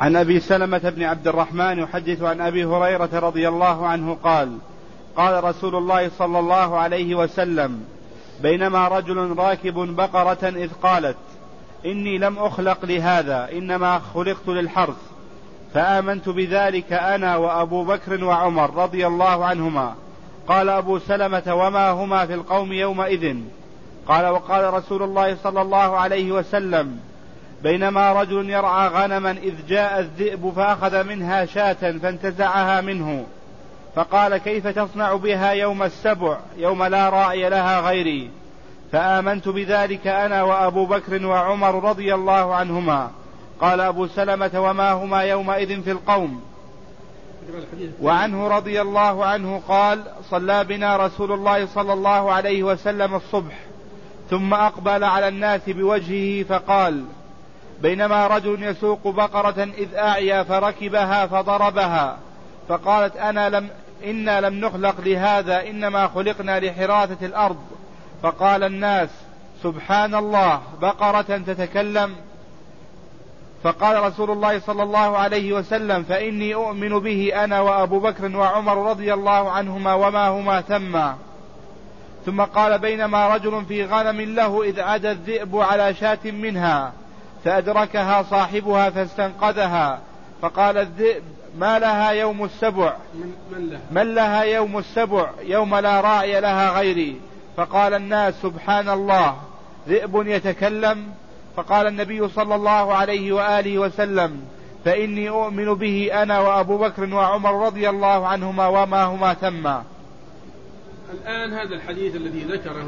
عن أبي سلمة بن عبد الرحمن يحدث عن أبي هريرة رضي الله عنه قال قال رسول الله صلى الله عليه وسلم بينما رجل راكب بقرة إذ قالت إني لم أخلق لهذا إنما خلقت للحرث، فآمنت بذلك أنا وأبو بكر وعمر رضي الله عنهما. قال أبو سلمة وما هما في القوم يومئذ؟ قال وقال رسول الله صلى الله عليه وسلم بينما رجل يرعى غنما إذ جاء الذئب فأخذ منها شاة فانتزعها منه، فقال كيف تصنع بها يوم السبع يوم لا راعي لها غيري؟ فآمنت بذلك أنا وأبو بكر وعمر رضي الله عنهما. قال أبو سلمة وما هما يومئذ في القوم؟ وعنه رضي الله عنه قال صلى بنا رسول الله صلى الله عليه وسلم الصبح ثم أقبل على الناس بوجهه فقال بينما رجل يسوق بقرة إذ أعيا فركبها فضربها، فقالت إنا لم نخلق لهذا إنما خلقنا لحراثة الأرض. فقال الناس سبحان الله بقرة تتكلم؟ فقال رسول الله صلى الله عليه وسلم فإني أؤمن به أنا وأبو بكر وعمر رضي الله عنهما وما هما ثم قال بينما رجل في غنم له إذ عدا الذئب على شاة منها فأدركها صاحبها فاستنقذها، فقال الذئب ما لها يوم السبع من لها يوم السبع يوم لا راعي لها غيري؟ فقال الناس سبحان الله ذئب يتكلم؟ فقال النبي صلى الله عليه وآله وسلم فإني أؤمن به أنا وأبو بكر وعمر رضي الله عنهما وما هما ثما. الآن هذا الحديث الذي ذكره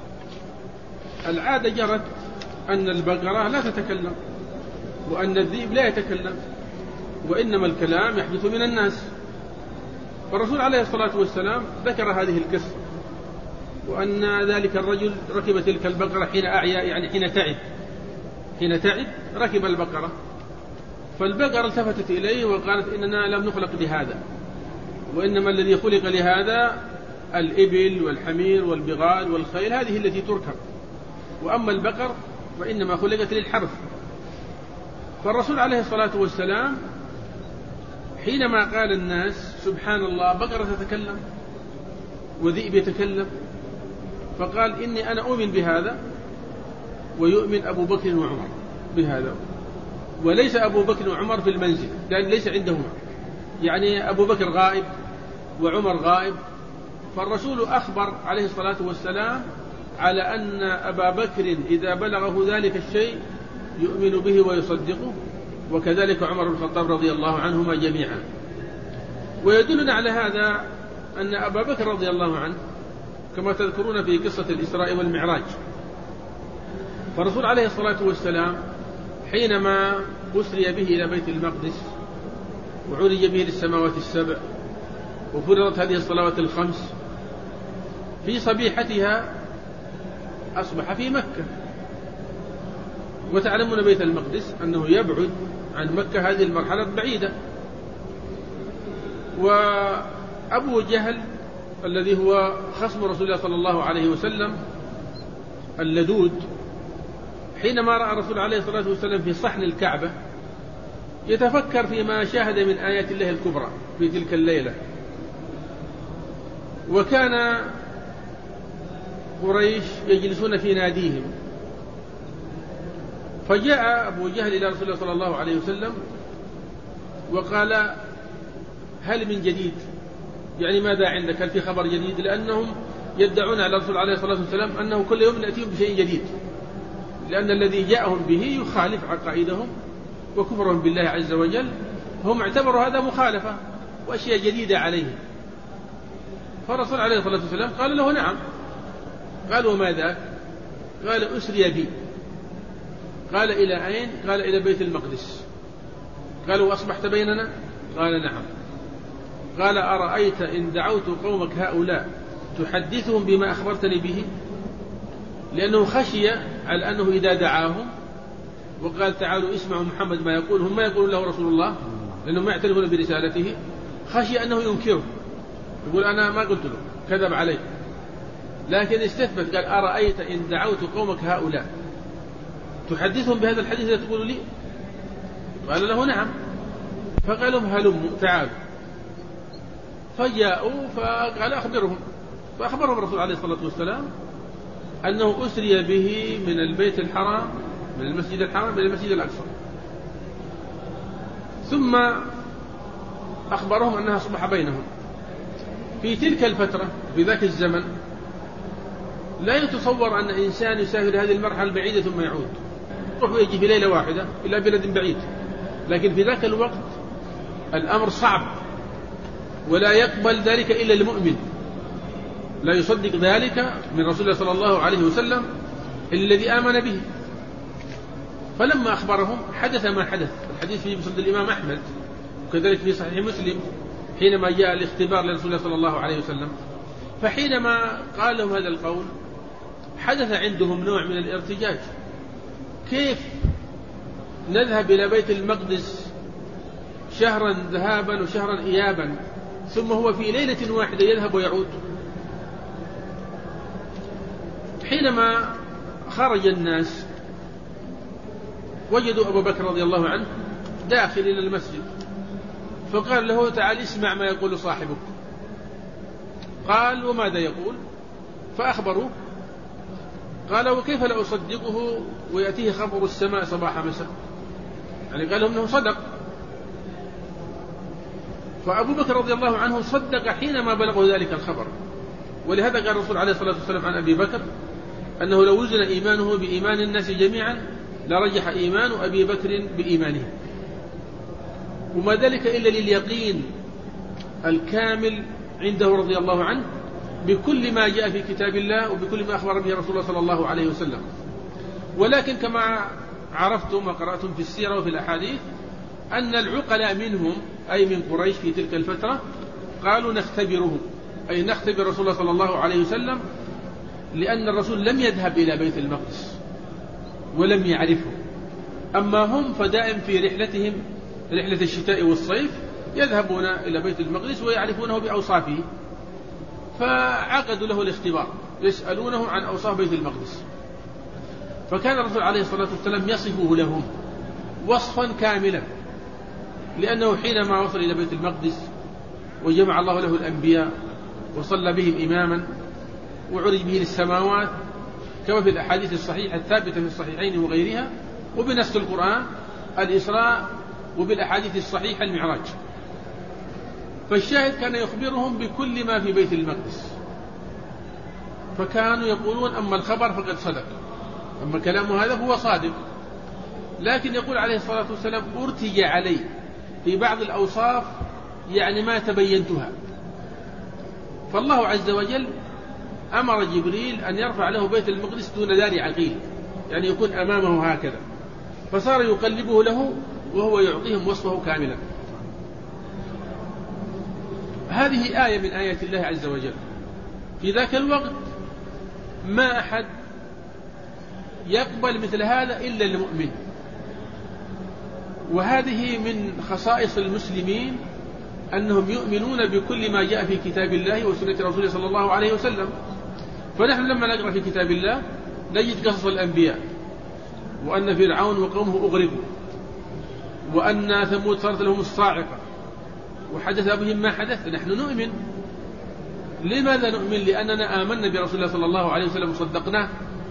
العادة جرت أن البقرة لا تتكلم وأن الذئب لا يتكلم، وإنما الكلام يحدث من الناس. والرسول عليه الصلاة والسلام ذكر هذه القصة، وأن ذلك الرجل ركب تلك البقرة حين أعيا، يعني حين تعب ركب البقرة، فالبقرة التفتت إليه وقالت إننا لم نخلق لهذا، وإنما الذي خلق لهذا الإبل والحمير والبغال والخيل، هذه التي تركب، وأما البقر فإنما خلقت للحرث. فالرسول عليه الصلاة والسلام حينما قال الناس سبحان الله بقرة تتكلم وذئب يتكلم، فقال إني أنا أؤمن بهذا ويؤمن أبو بكر وعمر بهذا، وليس أبو بكر وعمر في المنزل لأن ليس عندهما، يعني أبو بكر غائب وعمر غائب. فالرسول أخبر عليه الصلاة والسلام على أن أبا بكر إذا بلغه ذلك الشيء يؤمن به ويصدقه، وكذلك عمر بن الخطاب رضي الله عنهما جميعا. ويدلنا على هذا أن أبا بكر رضي الله عنه كما تذكرون في قصة الإسراء والمعراج، فالرسول عليه الصلاة والسلام حينما أسري به إلى بيت المقدس وعرج به للسماوات السبع وفرضت هذه الصلوات الخمس، في صبيحتها أصبح في مكة، وتعلمون بيت المقدس أنه يبعد عن مكة هذه المرحلة بعيدة. وأبو جهل الذي هو خصم رسول الله صلى الله عليه وسلم اللدود، حينما رأى الرسول عليه الصلاة والسلام في صحن الكعبة يتفكر فيما شاهد من آيات الله الكبرى في تلك الليلة، وكان قريش يجلسون في ناديهم، فجاء أبو جهل إلى رسول الله صلى الله عليه وسلم وقال هل من جديد؟ يعني ماذا عندك؟ هل في خبر جديد؟ لأنهم يدعون على الرسول عليه الصلاة والسلام أنه كل يوم نأتيهم بشيء جديد، لأن الذي جاءهم به يخالف عقائدهم وكفرهم بالله عز وجل، هم اعتبروا هذا مخالفة وأشياء جديدة عليهم. فالرسول عليه الصلاة والسلام قال له نعم. قال وما ذاك؟ قال أسري بي. قال إلى أين؟ قال إلى بيت المقدس. قال وأصبحت بيننا؟ قال نعم. قال أرأيت إن دعوت قومك هؤلاء تحدثهم بما أخبرتني به؟ لأنه خشي على أنه إذا دعاهم وقال تعالوا اسمعوا محمد ما يقول، هم ما يقولون له رسول الله لأنهم ما يعترفون برسالته، خشي أنه ينكره يقول أنا ما قلت له كذب علي، لكن استثبت قال أرأيت إن دعوت قومك هؤلاء تحدثهم بهذا الحديث الذي تقول لي؟ قال له نعم. فقال لهم هلموا تعالوا، فجاءوا فقال أخبرهم، فأخبرهم الرسول عليه الصلاة والسلام أنه أسري به من البيت الحرام، من المسجد الحرام إلى المسجد الأقصى. ثم أخبرهم أنها أصبح بينهم. في تلك الفترة في ذاك الزمن لا يتصور أن إنسان يسافر هذه المرحلة البعيدة ثم يعود، يروح ويجي في ليلة واحدة إلى بلد بعيد، لكن في ذاك الوقت الأمر صعب ولا يقبل ذلك إلا المؤمن، لا يصدق ذلك من رسول الله صلى الله عليه وسلم الذي آمن به. فلما أخبرهم حدث ما حدث. الحديث في مسند الإمام أحمد وكذلك في صحيح مسلم حينما جاء الاختبار لرسول الله صلى الله عليه وسلم، فحينما قال لهم هذا القول حدث عندهم نوع من الارتجاج. كيف نذهب إلى بيت المقدس شهرا ذهابا وشهرا إيابا ثم هو في ليلة واحدة يذهب ويعود؟ حينما خرج الناس وجدوا أبا بكر رضي الله عنه داخل إلى المسجد، فقال له تعال اسمع ما يقول صاحبك. قال وماذا يقول؟ فأخبروه. قال وكيف لا أصدقه ويأتيه خبر السماء صباح مساء؟ يعني قال لهم أنه صدق. فأبو بكر رضي الله عنه صدق حينما بلغه ذلك الخبر. ولهذا قال الرسول عليه الصلاة والسلام عن أبي بكر أنه لو وزن إيمانه بإيمان الناس جميعا لرجح إيمان أبي بكر بإيمانه. وما ذلك إلا لليقين الكامل عنده رضي الله عنه بكل ما جاء في كتاب الله وبكل ما أخبر به رسول الله صلى الله عليه وسلم. ولكن كما عرفتم وقرأتم في السيرة وفي الأحاديث أن العقلاء منهم أي من قريش في تلك الفترة قالوا نختبره، أي نختبر رسول الله صلى الله عليه وسلم، لأن الرسول لم يذهب إلى بيت المقدس ولم يعرفه. أما هم فدائم في رحلتهم رحلة الشتاء والصيف يذهبون إلى بيت المقدس ويعرفونه بأوصافه، فعقدوا له الاختبار يسألونه عن أوصاف بيت المقدس. فكان الرسول عليه الصلاة والسلام يصفه لهم وصفا كاملا، لأنه حينما وصل إلى بيت المقدس وجمع الله له الأنبياء وصلى بهم إماما وعرج به للسماوات كما في الأحاديث الصحيحة الثابتة في الصحيحين وغيرها، وبنص القرآن الإسراء، وبالأحاديث الصحيحة المعراج. فالشاهد كان يخبرهم بكل ما في بيت المقدس، فكانوا يقولون أما الخبر فقد صدق، أما كلامه هذا هو صادق. لكن يقول عليه الصلاة والسلام ارتجى علي في بعض الأوصاف يعني ما تبينتها. فالله عز وجل أمر جبريل أن يرفع له بيت المقدس دون دار عقيل، يعني يكون أمامه هكذا، فصار يقلبه له وهو يعطيهم وصفه كاملا. هذه آية من آيات الله عز وجل. في ذاك الوقت ما أحد يقبل مثل هذا إلا المؤمن، وهذه من خصائص المسلمين أنهم يؤمنون بكل ما جاء في كتاب الله وسنة رسوله صلى الله عليه وسلم. فنحن لما نقرأ في كتاب الله نجد قصص الأنبياء، وأن فرعون وقومه أغرقوا، وأن ثمود صارت لهم الصاعقة، وحدث بهم ما حدث. نحن نؤمن. لماذا نؤمن؟ لأننا آمنا برسول الله صلى الله عليه وسلم وصدقناه،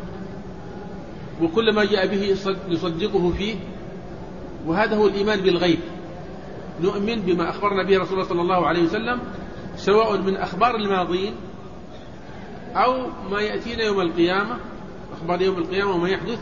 وكل ما جاء به نصدقه فيه، وهذا هو الإيمان بالغيب. نؤمن بما أخبرنا به رسول الله صلى الله عليه وسلم، سواء من أخبار الماضين أو ما يأتينا يوم القيامة، أخبار يوم القيامة وما يحدث.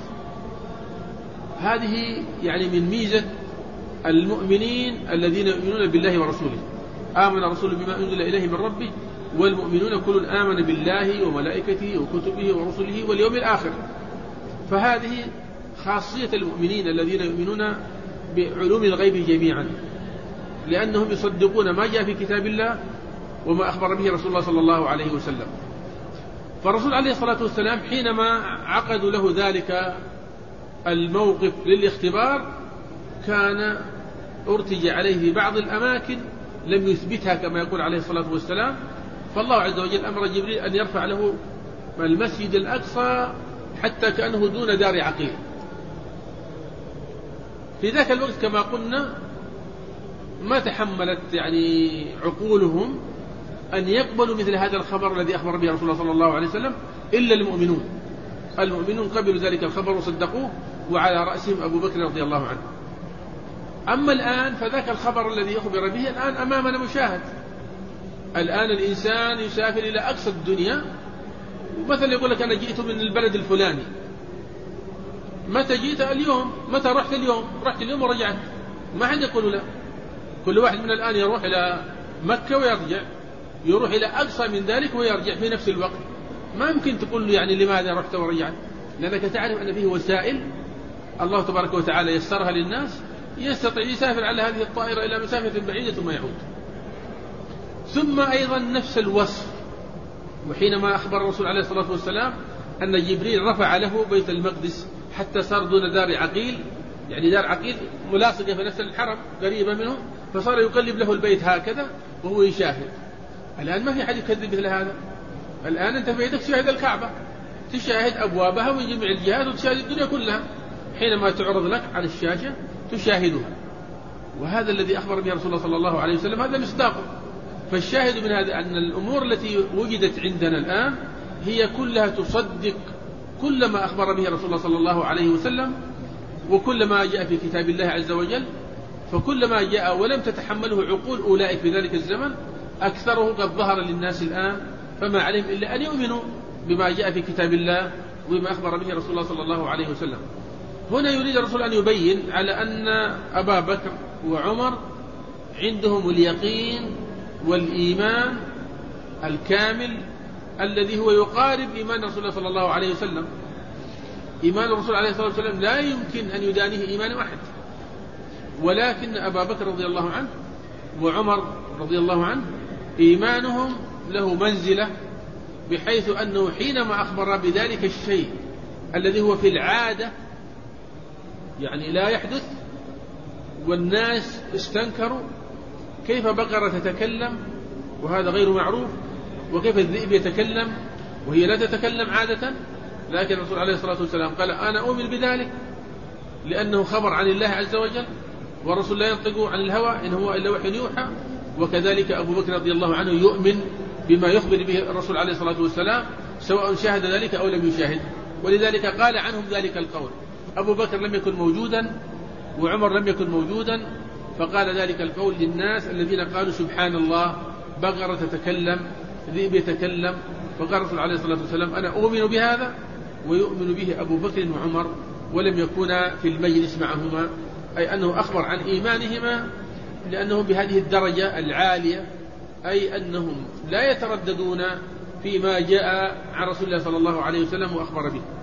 هذه يعني من ميزة المؤمنين الذين يؤمنون بالله ورسوله. آمن الرسول بما أنزل إليه من ربه والمؤمنون كل آمن بالله وملائكته وكتبه ورسله واليوم الآخر. فهذه خاصية المؤمنين الذين يؤمنون بعلوم الغيب جميعا، لأنهم يصدقون ما جاء في كتاب الله وما أخبر به رسول الله صلى الله عليه وسلم. فالرسول عليه الصلاة والسلام حينما عقدوا له ذلك الموقف للاختبار كان ارتجى عليه في بعض الأماكن لم يثبتها كما يقول عليه الصلاة والسلام. فالله عز وجل أمر جبريل أن يرفع له المسجد الأقصى حتى كأنه دون دار عقيل. في ذاك الوقت كما قلنا ما تحملت يعني عقولهم أن يقبلوا مثل هذا الخبر الذي أخبر به رسول الله صلى الله عليه وسلم إلا المؤمنون. المؤمنون قبلوا ذلك الخبر وصدقوه، وعلى رأسهم أبو بكر رضي الله عنه. أما الآن فذاك الخبر الذي أخبر به الآن أمامنا مشاهد. الآن الإنسان يسافر إلى أقصى الدنيا، مثلا يقول لك أنا جئت من البلد الفلاني، متى جئت؟ اليوم. متى رحت؟ اليوم. رحت اليوم ورجعت. ما حد يقول لا. كل واحد من الآن يروح إلى مكة ويرجع، يروح إلى أقصى من ذلك ويرجع في نفس الوقت. ما يمكن تقول له يعني لماذا رحت ورجعت، لأنك تعرف أن فيه وسائل الله تبارك وتعالى يسرها للناس، يستطيع يسافر على هذه الطائرة إلى مسافة بعيدة ثم يعود. ثم أيضا نفس الوصف، وحينما أخبر الرسول عليه الصلاة والسلام أن جبريل رفع له بيت المقدس حتى صار دون دار عقيل، يعني دار عقيل ملاصقة في نفس الحرم قريبة منه، فصار يقلب له البيت هكذا وهو يشاهد. الآن ما في حد يكذب مثل هذا. الآن أنت في يدك تشاهد الكعبة، تشاهد أبوابها من جميع الجهات، وتشاهد الدنيا كلها. حينما تعرض لك على الشاشة تشاهدها. وهذا الذي أخبر به رسول الله صلى الله عليه وسلم، هذا مصداقه. فالشاهد من هذا أن الأمور التي وجدت عندنا الآن هي كلها تصدق كل ما أخبر به رسول الله صلى الله عليه وسلم، وكل ما جاء في كتاب الله عز وجل. فكل ما جاء ولم تتحمله عقول أولئك في ذلك الزمن أكثره قد ظهر للناس الآن، فما عليهم إلا أن يؤمنوا بما جاء في كتاب الله وبما أخبر به رسول الله صلى الله عليه وسلم. هنا يريد الرسول أن يبين على أن أبا بكر وعمر عندهم اليقين والإيمان الكامل الذي هو يقارب إيمان رسول الله صلى الله عليه وسلم. إيمان الرسول عليه الصلاة والسلام لا يمكن أن يدانيه إيمان أحد، ولكن أبا بكر رضي الله عنه وعمر رضي الله عنه إيمانهم له منزلة، بحيث أنه حينما أخبر بذلك الشيء الذي هو في العادة يعني لا يحدث والناس استنكروا، كيف بقرة تتكلم وهذا غير معروف، وكيف الذئب يتكلم وهي لا تتكلم عادة، لكن الرسول عليه الصلاة والسلام قال أنا أؤمن بذلك لأنه خبر عن الله عز وجل، والرسول لا ينطق عن الهوى إن هو إلا وحي يوحى. وكذلك أبو بكر رضي الله عنه يؤمن بما يخبر به الرسول عليه الصلاة والسلام سواء شاهد ذلك أو لم يشاهد، ولذلك قال عنهم ذلك القول. أبو بكر لم يكن موجودا وعمر لم يكن موجودا، فقال ذلك القول للناس الذين قالوا سبحان الله بقرة تتكلم ذئب يتكلم. فقال الرسول عليه الصلاة والسلام أنا أؤمن بهذا، ويؤمن به أبو بكر وعمر، ولم يكونا في المجلس معهما، أي أنه أخبر عن إيمانهما لأنهم بهذه الدرجة العالية، أي أنهم لا يترددون فيما جاء عن رسول الله صلى الله عليه وسلم وأخبر به.